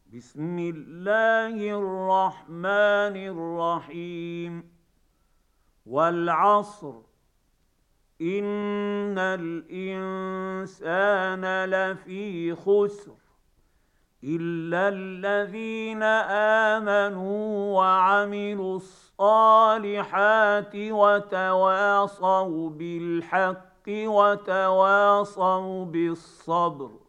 بسم الله الرحمن الرحيم. والعصر إن الإنسان لفي خسر إلا الذين آمنوا وعملوا الصالحات وتواصوا بالحق وتواصوا بالصبر.